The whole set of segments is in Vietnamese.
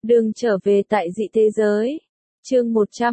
Đường trở về tại dị thế giới. Chương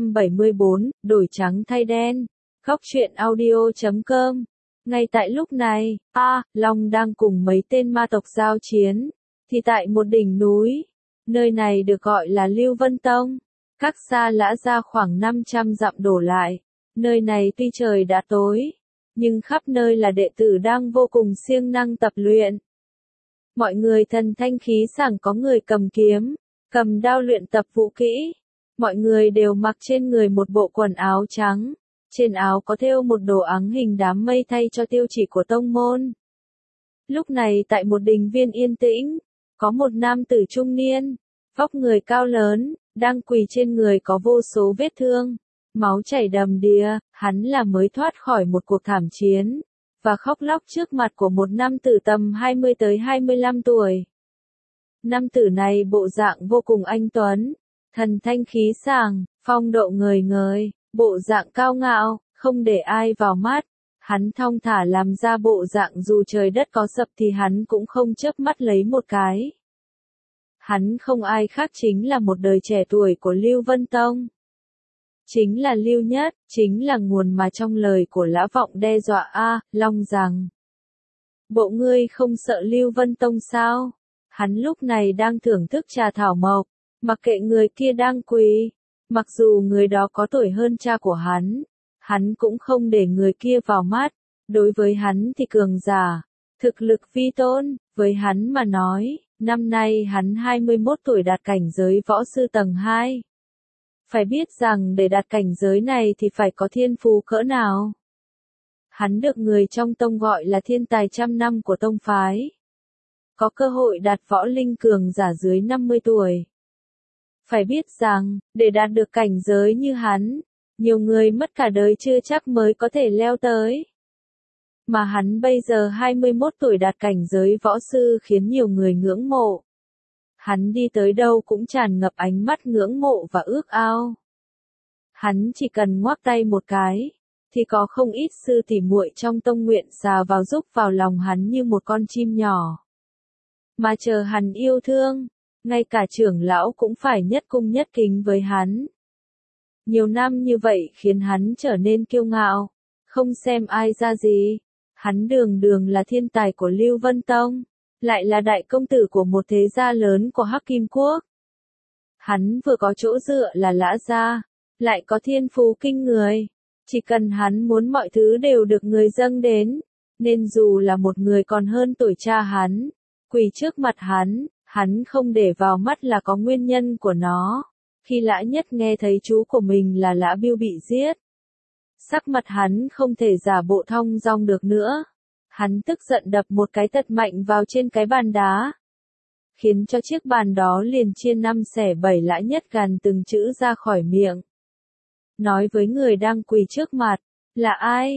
174, đổi trắng thay đen. Góc truyện audio.com. Ngay tại lúc này, Long đang cùng mấy tên ma tộc giao chiến, thì tại một đỉnh núi, nơi này được gọi là Lưu Vân Tông, cách xa Lã Gia khoảng 500 dặm đổ lại. Nơi này tuy trời đã tối, nhưng khắp nơi là đệ tử đang vô cùng siêng năng tập luyện. Mọi người thần thanh khí sảng, có người cầm kiếm, cầm đao luyện tập vũ kỹ. Mọi người đều mặc trên người một bộ quần áo trắng, trên áo có thêu một đồ áng hình đám mây thay cho tiêu chỉ của tông môn. Lúc này tại một đình viên yên tĩnh, có một nam tử trung niên, vóc người cao lớn, đang quỳ trên người có vô số vết thương, máu chảy đầm đìa. Hắn là mới thoát khỏi một cuộc thảm chiến, và khóc lóc trước mặt của một nam tử tầm 20 tới 25 tuổi. Nam tử này bộ dạng vô cùng anh tuấn, thần thanh khí sảng, phong độ ngời ngời, bộ dạng cao ngạo, không để ai vào mắt. Hắn thong thả làm ra bộ dạng dù trời đất có sập thì hắn cũng không chớp mắt lấy một cái. Hắn không ai khác chính là một đời trẻ tuổi của Lưu Vân Tông. Chính là Lưu Nhất, chính là nguồn mà trong lời của Lã Vọng đe dọa Long rằng: bộ ngươi không sợ Lưu Vân Tông sao? Hắn lúc này đang thưởng thức trà thảo mộc, mặc kệ người kia đang quỳ. Mặc dù người đó có tuổi hơn cha của hắn cũng không để người kia vào mắt. Đối với hắn thì cường giả, thực lực vi tôn. Với hắn mà nói, năm nay hắn 21 tuổi, đạt cảnh giới võ sư tầng 2. Phải biết rằng để đạt cảnh giới này thì phải có thiên phú cỡ nào. Hắn được người trong tông gọi là thiên tài trăm năm của tông phái. Có cơ hội đạt võ linh cường giả dưới 50 tuổi. Phải biết rằng, để đạt được cảnh giới như hắn, nhiều người mất cả đời chưa chắc mới có thể leo tới. Mà hắn bây giờ 21 tuổi đạt cảnh giới võ sư khiến nhiều người ngưỡng mộ. Hắn đi tới đâu cũng tràn ngập ánh mắt ngưỡng mộ và ước ao. Hắn chỉ cần ngoắc tay một cái, thì có không ít sư tỷ muội trong tông nguyện xà vào giúp vào lòng hắn như một con chim nhỏ. Mà chờ hắn yêu thương, ngay cả trưởng lão cũng phải nhất cung nhất kính với hắn. Nhiều năm như vậy khiến hắn trở nên kiêu ngạo, không xem ai ra gì. Hắn đường đường là thiên tài của Lưu Vân Tông, lại là đại công tử của một thế gia lớn của Hắc Kim Quốc. Hắn vừa có chỗ dựa là Lã Gia, lại có thiên phú kinh người. Chỉ cần hắn muốn mọi thứ đều được người dâng đến, nên dù là một người còn hơn tuổi cha hắn, quỳ trước mặt hắn không để vào mắt là có nguyên nhân của nó. Khi Lã Nhất nghe thấy chú của mình là Lã Biêu bị giết, sắc mặt hắn không thể giả bộ thong dong được nữa. Hắn tức giận đập một cái thật mạnh vào trên cái bàn đá, khiến cho chiếc bàn đó liền chia 5 xẻ 7. Lã Nhất gằn từng chữ ra khỏi miệng, nói với người đang quỳ trước mặt: là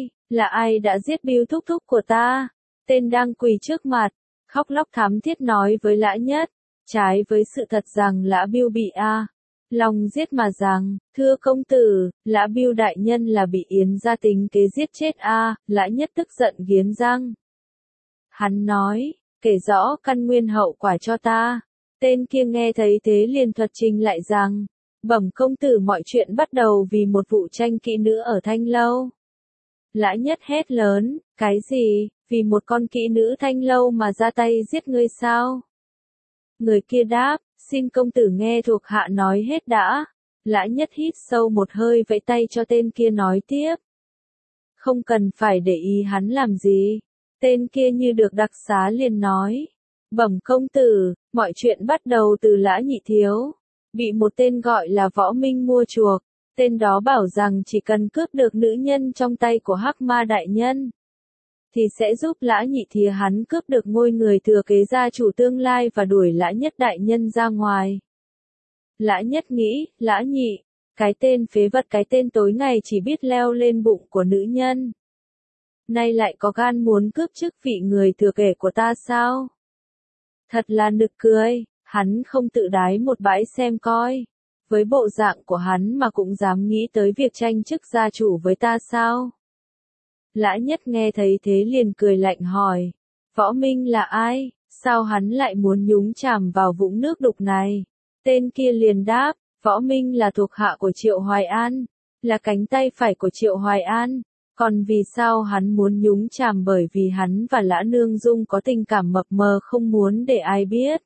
ai đã giết Biêu thúc thúc của ta? Tên đang quỳ trước mặt khóc lóc thắm thiết nói với Lã Nhất, trái với sự thật rằng Lã Biêu bị Long giết mà rằng: thưa công tử, Lã Biêu đại nhân là bị Yến gia tính kế giết chết Lã Nhất tức giận nghiến răng. Hắn nói: kể rõ căn nguyên hậu quả cho ta. Tên kia nghe thấy thế liền thuật trình lại rằng: bẩm công tử, mọi chuyện bắt đầu vì một vụ tranh kỹ nữ ở Thanh Lâu. Lã Nhất hét lớn: cái gì? Vì một con kỹ nữ Thanh Lâu mà ra tay giết ngươi sao? Người kia đáp: xin công tử nghe thuộc hạ nói hết đã. Lã Nhất hít sâu một hơi vẫy tay cho tên kia nói tiếp. Không cần phải để ý hắn làm gì. Tên kia như được đặc xá liền nói: bẩm công tử, mọi chuyện bắt đầu từ Lã nhị thiếu bị một tên gọi là Võ Minh mua chuộc. Tên đó bảo rằng chỉ cần cướp được nữ nhân trong tay của Hắc Ma đại nhân, thì sẽ giúp Lã nhị thìa hắn cướp được ngôi người thừa kế gia chủ tương lai và đuổi Lã Nhất đại nhân ra ngoài. Lã Nhất nghĩ: Lã nhị, cái tên phế vật, cái tên tối ngày chỉ biết leo lên bụng của nữ nhân, nay lại có gan muốn cướp chức vị người thừa kế của ta sao? Thật là nực cười. Hắn không tự đái một bãi xem coi. Với bộ dạng của hắn mà cũng dám nghĩ tới việc tranh chức gia chủ với ta sao? Lã Nhất nghe thấy thế liền cười lạnh hỏi: Võ Minh là ai? Sao hắn lại muốn nhúng chàm vào vũng nước đục này? Tên kia liền đáp, Võ Minh là thuộc hạ của Triệu Hoài An, là cánh tay phải của Triệu Hoài An. Còn vì sao hắn muốn nhúng chàm, bởi vì hắn và Lã Nương Dung có tình cảm mập mờ không muốn để ai biết.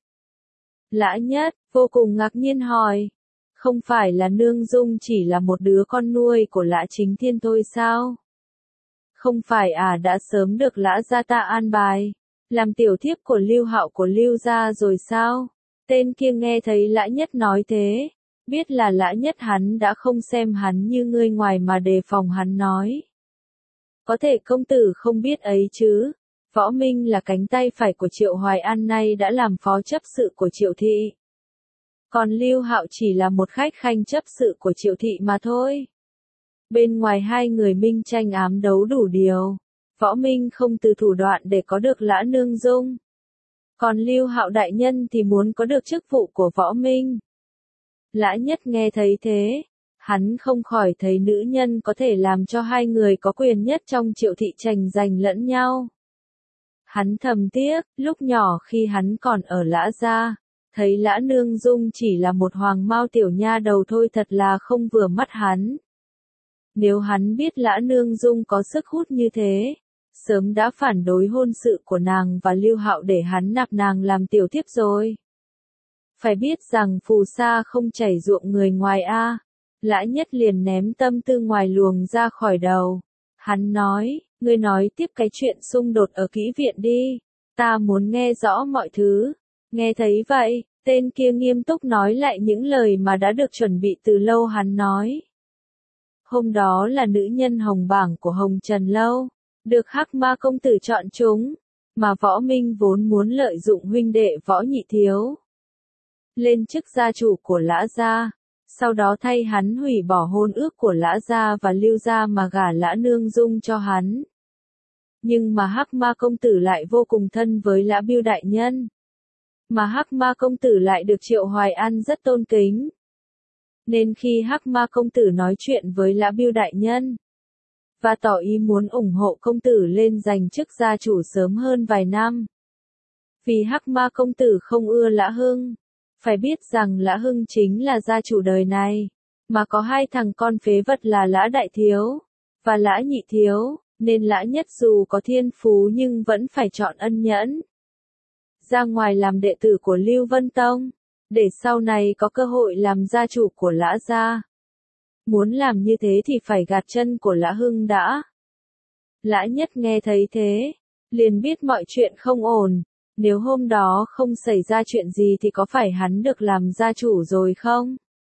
Lã Nhất, vô cùng ngạc nhiên hỏi, không phải là Nương Dung chỉ là một đứa con nuôi của Lã Chính Thiên thôi sao? Không phải đã sớm được Lã gia ta an bài, làm tiểu thiếp của Lưu Hạo của Lưu gia rồi sao? Tên kia nghe thấy Lã Nhất nói thế, biết là Lã Nhất hắn đã không xem hắn như người ngoài mà đề phòng hắn nói. Có thể công tử không biết ấy chứ, Võ Minh là cánh tay phải của Triệu Hoài An, nay đã làm phó chấp sự của Triệu thị. Còn Lưu Hạo chỉ là một khách khanh chấp sự của Triệu thị mà thôi. Bên ngoài hai người minh tranh ám đấu đủ điều, Võ Minh không từ thủ đoạn để có được Lã Nương Dung. Còn Lưu Hạo đại nhân thì muốn có được chức vụ của Võ Minh. Lã Nhất nghe thấy thế, hắn không khỏi thấy nữ nhân có thể làm cho hai người có quyền nhất trong Triệu thị tranh giành lẫn nhau. Hắn thầm tiếc, lúc nhỏ khi hắn còn ở Lã gia, thấy Lã Nương Dung chỉ là một hoàng mao tiểu nha đầu thôi thật là không vừa mắt hắn. Nếu hắn biết Lã Nương Dung có sức hút như thế, sớm đã phản đối hôn sự của nàng và Lưu Hạo để hắn nạp nàng làm tiểu thiếp rồi. Phải biết rằng phù sa không chảy ruộng người ngoài a. Lã Nhất liền ném tâm tư ngoài luồng ra khỏi đầu. Hắn nói, ngươi nói tiếp cái chuyện xung đột ở kỹ viện đi, ta muốn nghe rõ mọi thứ. Nghe thấy vậy, tên kia nghiêm túc nói lại những lời mà đã được chuẩn bị từ lâu. Hắn nói, hôm đó là nữ nhân hồng bảng của Hồng Trần Lâu, được Hắc Ma công tử chọn chúng, mà Võ Minh vốn muốn lợi dụng huynh đệ Võ Nhị Thiếu lên chức gia chủ của Lã gia, sau đó thay hắn hủy bỏ hôn ước của Lã gia và Lưu gia mà gả Lã Nương Dung cho hắn. Nhưng mà Hắc Ma công tử lại vô cùng thân với Lã Bưu đại nhân, mà Hắc Ma công tử lại được Triệu Hoài An rất tôn kính. Nên khi Hắc Ma công tử nói chuyện với Lã Bưu đại nhân và tỏ ý muốn ủng hộ công tử lên giành chức gia chủ sớm hơn vài năm, vì Hắc Ma công tử không ưa Lã Hưng. Phải biết rằng Lã Hưng chính là gia chủ đời này, mà có hai thằng con phế vật là Lã Đại Thiếu và Lã Nhị Thiếu, nên Lã Nhất dù có thiên phú nhưng vẫn phải chọn ân nhẫn ra ngoài làm đệ tử của Lưu Vân Tông, để sau này có cơ hội làm gia chủ của Lã gia. Muốn làm như thế thì phải gạt chân của Lã Hưng đã. Lã Nhất nghe thấy thế, liền biết mọi chuyện không ổn. Nếu hôm đó không xảy ra chuyện gì thì có phải hắn được làm gia chủ rồi không?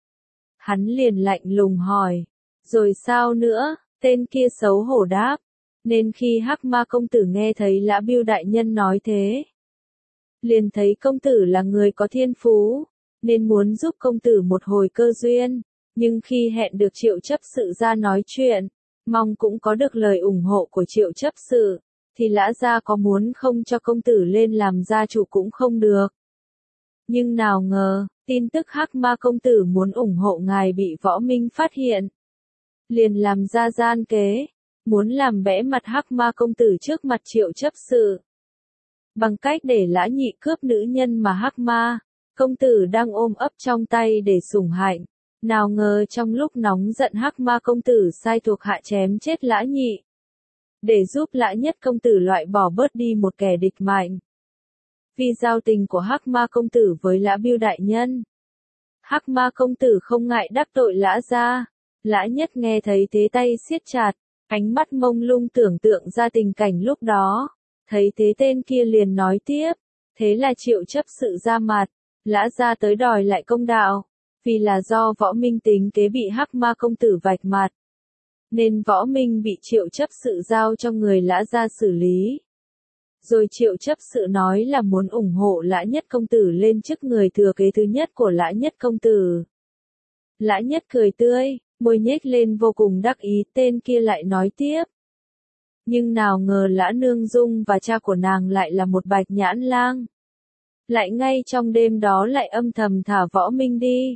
Hắn liền lạnh lùng hỏi. Rồi sao nữa? Tên kia xấu hổ đáp. Nên khi Hắc Ma công tử nghe thấy Lã Bưu đại nhân nói thế, liền thấy công tử là người có thiên phú, nên muốn giúp công tử một hồi cơ duyên. Nhưng khi hẹn được Triệu chấp sự ra nói chuyện, mong cũng có được lời ủng hộ của Triệu chấp sự, thì Lã gia có muốn không cho công tử lên làm gia chủ cũng không được. Nhưng nào ngờ, tin tức Hắc Ma công tử muốn ủng hộ ngài bị Võ Minh phát hiện. Liền làm ra gian kế, muốn làm bẽ mặt Hắc Ma công tử trước mặt Triệu chấp sự. Bằng cách để Lã Nhị cướp nữ nhân mà Hắc Ma công tử đang ôm ấp trong tay để sủng hạnh. Nào ngờ trong lúc nóng giận Hắc Ma công tử sai thuộc hạ chém chết Lã Nhị, để giúp Lã Nhất công tử loại bỏ bớt đi một kẻ địch mạnh. Vì giao tình của Hắc Ma công tử với Lã Bưu đại nhân, Hắc Ma công tử không ngại đắc tội Lã gia. Lã Nhất nghe thấy thế tay siết chặt, ánh mắt mông lung tưởng tượng ra tình cảnh lúc đó. Thấy thế tên kia liền nói tiếp, thế là Triệu chấp sự ra mặt, Lã gia tới đòi lại công đạo, vì là do Võ Minh tính kế bị Hắc Ma công tử vạch mặt, nên Võ Minh bị Triệu chấp sự giao cho người Lã gia xử lý. Rồi Triệu chấp sự nói là muốn ủng hộ Lã Nhất công tử lên chức người thừa kế thứ nhất của Lã Nhất công tử. Lã Nhất cười tươi, môi nhếch lên vô cùng đắc ý. Tên kia lại nói tiếp, nhưng nào ngờ Lã Nương Dung và cha của nàng lại là một bạch nhãn lang, lại ngay trong đêm đó lại âm thầm thả Võ Minh đi.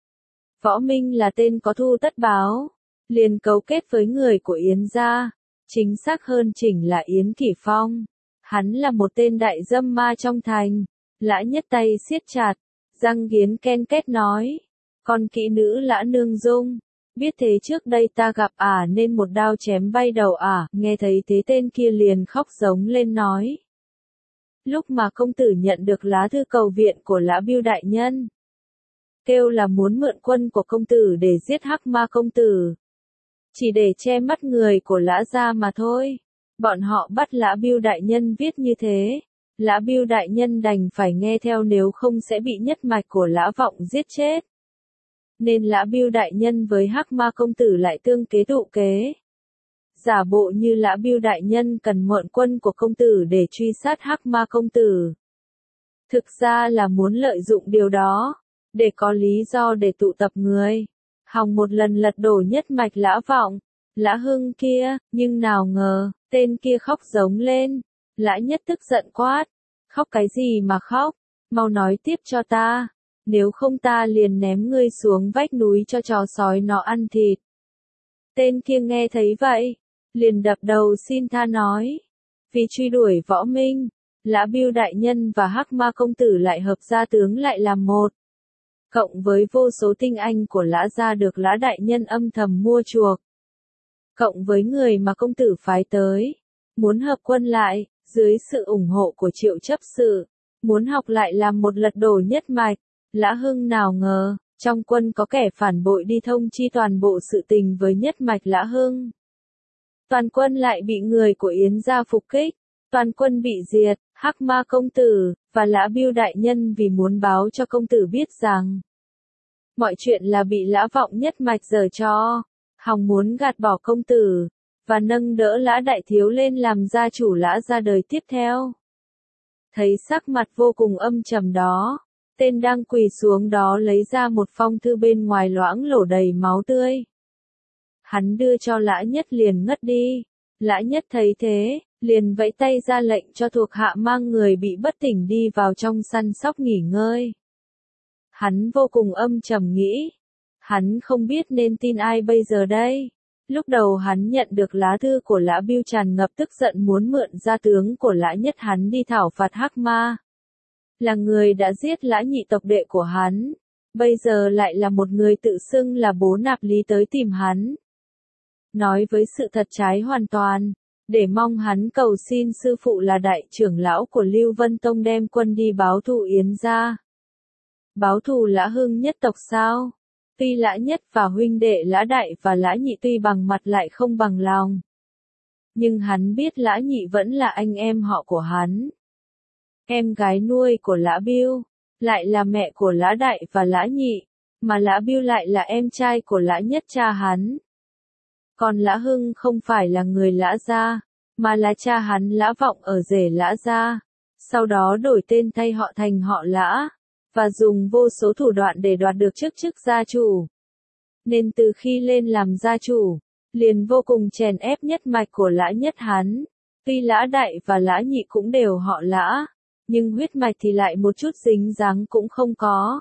Võ Minh là tên có thu tất báo, liền cấu kết với người của Yến gia, chính xác hơn chỉnh là Yến Kỷ Phong. Hắn là một tên đại dâm ma trong thành. Lã Nhất tay siết chặt, Răng Nghiến ken két nói. Con kỹ nữ Lã Nương Dung. Biết thế trước đây ta gặp nên một đao chém bay đầu nghe thấy thế tên kia liền khóc giống lên nói. Lúc mà công tử nhận được lá thư cầu viện của Lã Bưu đại nhân, kêu là muốn mượn quân của công tử để giết Hắc Ma công tử. Chỉ để che mắt người của Lã gia mà thôi. Bọn họ bắt Lã Bưu đại nhân viết như thế. Lã Bưu đại nhân đành phải nghe theo, nếu không sẽ bị nhất mạch của Lã Vọng giết chết. Nên Lã Bưu đại nhân với Hắc Ma công tử lại tương kế tụ kế. Giả bộ như Lã Bưu đại nhân cần mượn quân của công tử để truy sát Hắc Ma công tử. Thực ra là muốn lợi dụng điều đó, để có lý do để tụ tập người, hòng một lần lật đổ nhất mạch Lã Vọng, Lã Hưng kia, nhưng nào ngờ, tên kia khóc giống lên. Lã Nhất tức giận quát. Khóc cái gì mà khóc, mau nói tiếp cho ta, nếu không ta liền ném ngươi xuống vách núi cho chó sói nó ăn thịt. Tên kia nghe thấy vậy, liền đập đầu xin tha nói. Vì truy đuổi võ minh, Lã Bưu đại nhân và Hắc Ma công tử lại hợp gia tướng lại làm một. Cộng với vô số tinh anh của Lã gia được Lã đại nhân âm thầm mua chuộc. Cộng với người mà công tử phái tới, muốn hợp quân lại, dưới sự ủng hộ của Triệu chấp sự, muốn học lại làm một lật đổ nhất mạch. Lã Hưng nào ngờ, trong quân có kẻ phản bội đi thông chi toàn bộ sự tình với nhất mạch Lã Hưng. Toàn quân lại bị người của Yến gia phục kích, toàn quân bị diệt. Hắc Ma công tử và Lã Bưu đại nhân vì muốn báo cho công tử biết rằng mọi chuyện là bị Lã Vọng nhất mạch giở trò, hòng muốn gạt bỏ công tử và nâng đỡ Lã đại thiếu lên làm gia chủ Lã gia đời tiếp theo. Thấy sắc mặt vô cùng âm trầm đó, tên đang quỳ xuống đó lấy ra một phong thư bên ngoài loãng lổ đầy máu tươi. Hắn đưa cho Lã Nhất liền ngất đi. Lã Nhất thấy thế, liền vẫy tay ra lệnh cho thuộc hạ mang người bị bất tỉnh đi vào trong săn sóc nghỉ ngơi. Hắn vô cùng âm trầm nghĩ. Hắn không biết nên tin ai bây giờ đây. Lúc đầu hắn nhận được lá thư của Lã Bưu tràn ngập tức giận muốn mượn gia tướng của Lã Nhất hắn đi thảo phạt Hắc Ma. Là người đã giết Lã nhị tộc đệ của hắn. Bây giờ lại là một người tự xưng là bố Nạp Lý tới tìm hắn. Nói với sự thật trái hoàn toàn, để mong hắn cầu xin sư phụ là đại trưởng lão của Lưu Vân Tông đem quân đi báo thù Yến gia. Báo thù Lã Hưng nhất tộc sao? Tuy Lã Nhất và huynh đệ Lã Đại và Lã Nhị tuy bằng mặt lại không bằng lòng. Nhưng hắn biết Lã Nhị vẫn là anh em họ của hắn. Em gái nuôi của Lã Bưu, lại là mẹ của Lã Đại và Lã Nhị, mà Lã Bưu lại là em trai của Lã Nhất cha hắn. Còn Lã Hưng không phải là người Lã gia, mà là cha hắn Lã Vọng ở rể Lã gia, sau đó đổi tên thay họ thành họ Lã, và dùng vô số thủ đoạn để đoạt được chức gia chủ. Nên từ khi lên làm gia chủ, liền vô cùng chèn ép nhất mạch của Lã Nhất hắn. Tuy Lã Đại và Lã Nhị cũng đều họ Lã, nhưng huyết mạch thì lại một chút dính dáng cũng không có.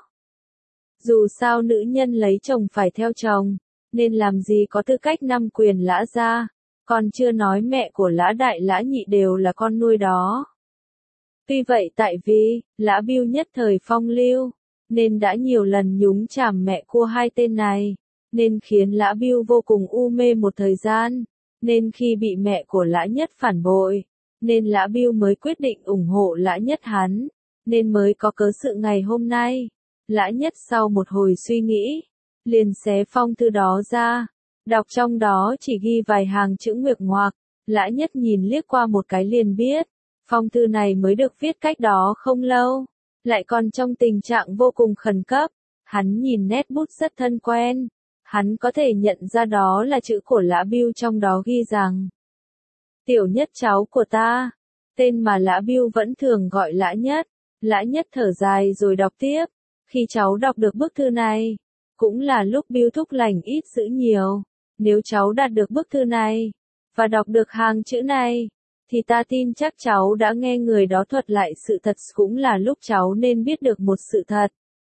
Dù sao nữ nhân lấy chồng phải theo chồng, nên làm gì có tư cách nắm quyền Lã gia, còn chưa nói mẹ của Lã Đại Lã Nhị đều là con nuôi đó. Tuy vậy tại vì, Lã Bưu nhất thời phong lưu, nên đã nhiều lần nhúng chàm mẹ của hai tên này, nên khiến Lã Bưu vô cùng u mê một thời gian, nên khi bị mẹ của Lã Nhất phản bội, nên Lã Bưu mới quyết định ủng hộ Lã Nhất hắn, nên mới có cớ sự ngày hôm nay. Lã Nhất sau một hồi suy nghĩ, liền xé phong thư đó ra, đọc trong đó chỉ ghi vài hàng chữ nguệch ngoạc. Lã Nhất nhìn liếc qua một cái liền biết, phong thư này mới được viết cách đó không lâu, lại còn trong tình trạng vô cùng khẩn cấp. Hắn nhìn nét bút rất thân quen, hắn có thể nhận ra đó là chữ của Lã Bưu, trong đó ghi rằng: Tiểu Nhất cháu của ta, tên mà Lã Bưu vẫn thường gọi Lã Nhất. Lã Nhất thở dài rồi đọc tiếp, khi cháu đọc được bức thư này, cũng là lúc Bưu thúc lành ít dữ nhiều. Nếu cháu đạt được bức thư này, và đọc được hàng chữ này, thì ta tin chắc cháu đã nghe người đó thuật lại sự thật, cũng là lúc cháu nên biết được một sự thật.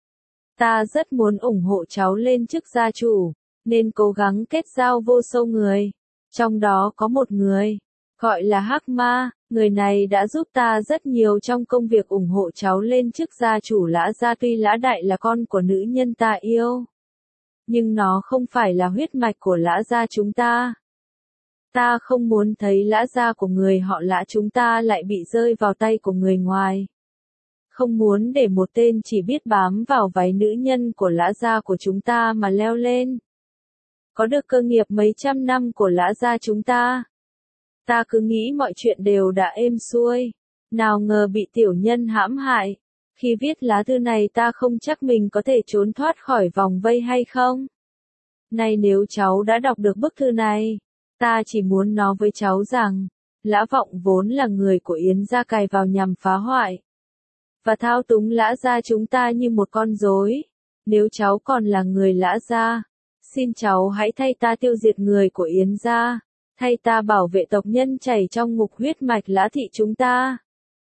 Ta rất muốn ủng hộ cháu lên chức gia chủ, nên cố gắng kết giao vô số người. Trong đó có một người, Gọi là Hắc Ma, người này đã giúp ta rất nhiều trong công việc ủng hộ cháu lên chức gia chủ Lã gia. Tuy Lã Đại là con của nữ nhân ta yêu, nhưng nó không phải là huyết mạch của Lã gia chúng ta. Ta không muốn thấy Lã gia của người họ Lã chúng ta lại bị rơi vào tay của người ngoài. Không muốn để một tên chỉ biết bám vào váy nữ nhân của Lã gia của chúng ta mà leo lên. Có được cơ nghiệp mấy trăm năm của Lã gia chúng ta. Ta cứ nghĩ mọi chuyện đều đã êm xuôi. Nào ngờ bị tiểu nhân hãm hại. Khi viết lá thư này ta không chắc mình có thể trốn thoát khỏi vòng vây hay không. Này nếu cháu đã đọc được bức thư này, ta chỉ muốn nói với cháu rằng, Lã Vọng vốn là người của Yến gia cài vào nhằm phá hoại và thao túng Lã gia chúng ta như một con rối. Nếu cháu còn là người Lã gia, xin cháu hãy thay ta tiêu diệt người của Yến gia, thay ta bảo vệ tộc nhân chảy trong ngục huyết mạch Lã thị chúng ta.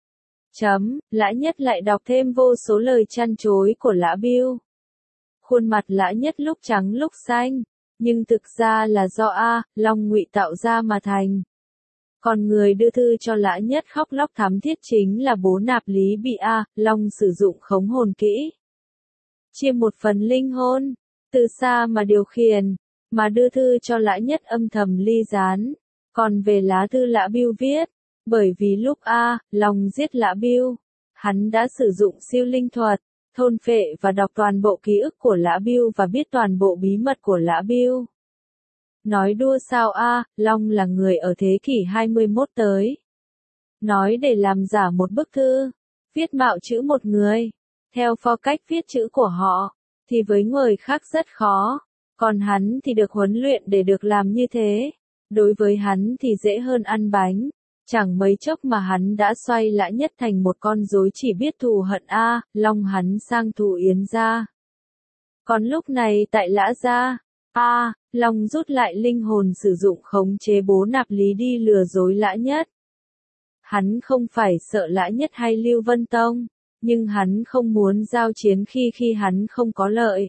Lã Nhất lại đọc thêm vô số lời chăn chối của Lã Bưu. Khuôn mặt Lã Nhất lúc trắng lúc xanh, nhưng thực ra là do Long ngụy tạo ra mà thành. Còn người đưa thư cho Lã Nhất khóc lóc thắm thiết chính là bố Nạp Lý bị Long sử dụng khống hồn kỹ. Chia một phần linh hồn, từ xa mà điều khiển, mà đưa thư cho Lã Nhất âm thầm ly gián. Còn về lá thư Lã Bưu viết, bởi vì lúc Long giết Lã Bưu, hắn đã sử dụng siêu linh thuật, thôn phệ và đọc toàn bộ ký ức của Lã Bưu và biết toàn bộ bí mật của Lã Bưu. Nói đua sao Long là người ở thế kỷ 21 tới. Nói để làm giả một bức thư, viết mạo chữ một người, theo phong cách viết chữ của họ, thì với người khác rất khó. Còn hắn thì được huấn luyện để được làm như thế. Đối với hắn thì dễ hơn ăn bánh. Chẳng mấy chốc mà hắn đã xoay Lã Nhất thành một con rối chỉ biết thù hận Long hắn sang thù Yến gia. Còn lúc này tại Lã gia, Long rút lại linh hồn sử dụng khống chế bố Nạp Lý đi lừa dối Lã Nhất. Hắn không phải sợ Lã Nhất hay Lưu Vân Tông, nhưng hắn không muốn giao chiến khi hắn không có lợi.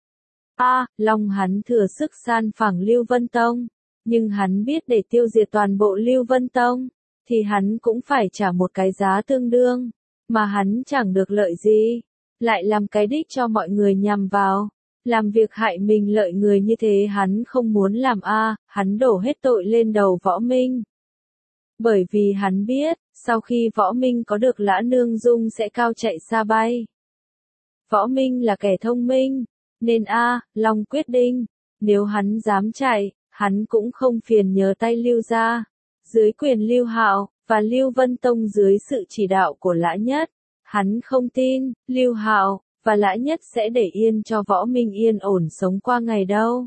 Long hắn thừa sức san phẳng Lưu Vân Tông, nhưng hắn biết để tiêu diệt toàn bộ Lưu Vân Tông, thì hắn cũng phải trả một cái giá tương đương, mà hắn chẳng được lợi gì, lại làm cái đích cho mọi người nhằm vào, làm việc hại mình lợi người như thế hắn không muốn làm hắn đổ hết tội lên đầu Võ Minh. Bởi vì hắn biết, sau khi Võ Minh có được Lã Nương Dung sẽ cao chạy xa bay. Võ Minh là kẻ thông minh, nên Long quyết định, nếu hắn dám chạy, hắn cũng không phiền nhờ tay Lưu gia. Dưới quyền Lưu Hạo, và Lưu Vân Tông dưới sự chỉ đạo của Lã Nhất, hắn không tin, Lưu Hạo, và Lã Nhất sẽ để yên cho Võ Minh yên ổn sống qua ngày đâu.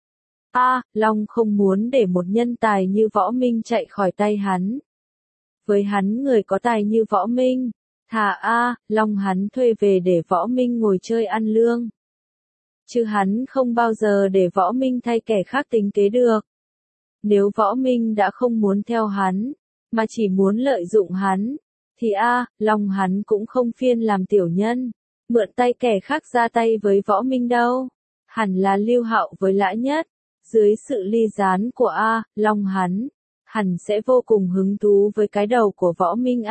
Long không muốn để một nhân tài như Võ Minh chạy khỏi tay hắn. Với hắn người có tài như Võ Minh, thà Long hắn thuê về để Võ Minh ngồi chơi ăn lương. Chứ hắn không bao giờ để Võ Minh thay kẻ khác tính kế được. Nếu Võ Minh đã không muốn theo hắn, mà chỉ muốn lợi dụng hắn, thì Long hắn cũng không phiên làm tiểu nhân, mượn tay kẻ khác ra tay với Võ Minh đâu. Hẳn là Lưu Hạo với Lã Nhất, dưới sự ly gián của Long hắn, hẳn sẽ vô cùng hứng thú với cái đầu của Võ Minh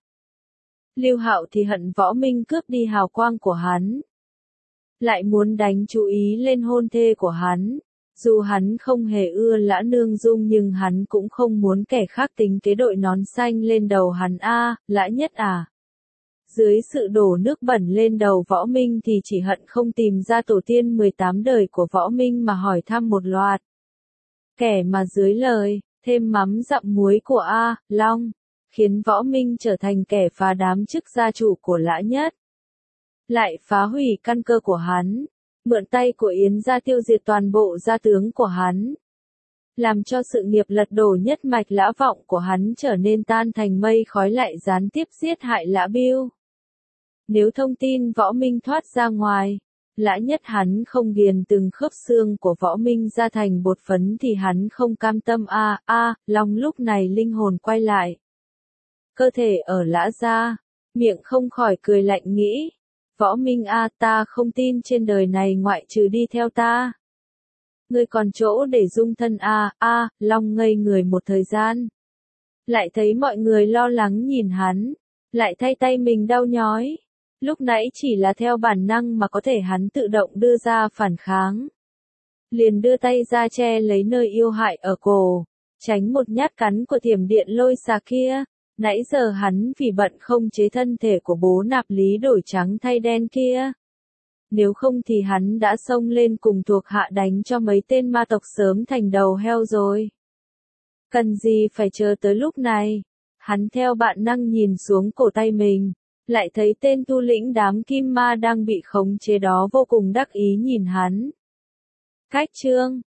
Lưu Hạo thì hận Võ Minh cướp đi hào quang của hắn, lại muốn đánh chú ý lên hôn thê của hắn. Dù hắn không hề ưa Lã Nương Dung nhưng hắn cũng không muốn kẻ khác tính kế đội nón xanh lên đầu hắn Lã Nhất Dưới sự đổ nước bẩn lên đầu Võ Minh thì chỉ hận không tìm ra tổ tiên 18 đời của Võ Minh mà hỏi thăm một loạt. Kẻ mà dưới lời, thêm mắm dặm muối của Long, khiến Võ Minh trở thành kẻ phá đám chức gia chủ của Lã Nhất. Lại phá hủy căn cơ của hắn, mượn tay của Yến gia tiêu diệt toàn bộ gia tướng của hắn. Làm cho sự nghiệp lật đổ nhất mạch Lã Vọng của hắn trở nên tan thành mây khói, lại gián tiếp giết hại Lã Bưu. Nếu thông tin Võ Minh thoát ra ngoài, Lã Nhất hắn không nghiền từng khớp xương của Võ Minh ra thành bột phấn thì hắn không cam tâm Long lúc này linh hồn quay lại. Cơ thể ở Lã gia, miệng không khỏi cười lạnh nghĩ. Võ Minh ta không tin trên đời này ngoại trừ đi theo ta. Ngươi còn chỗ để dung thân Long ngây người một thời gian. lại thấy mọi người lo lắng nhìn hắn, lại thay tay mình đau nhói. Lúc nãy chỉ là theo bản năng mà có thể hắn tự động đưa ra phản kháng. Liền đưa tay ra che lấy nơi yêu hại ở cổ, tránh một nhát cắn của thiểm điện lôi xà kia. Nãy giờ hắn vì bận không chế thân thể của bố nạp lý đổi trắng thay đen kia. Nếu không thì hắn đã xông lên cùng thuộc hạ đánh cho mấy tên ma tộc sớm thành đầu heo rồi. Cần gì phải chờ tới lúc này? Hắn theo bản năng nhìn xuống cổ tay mình, lại thấy tên thủ lĩnh đám kim ma đang bị khống chế đó vô cùng đắc ý nhìn hắn. Cách chương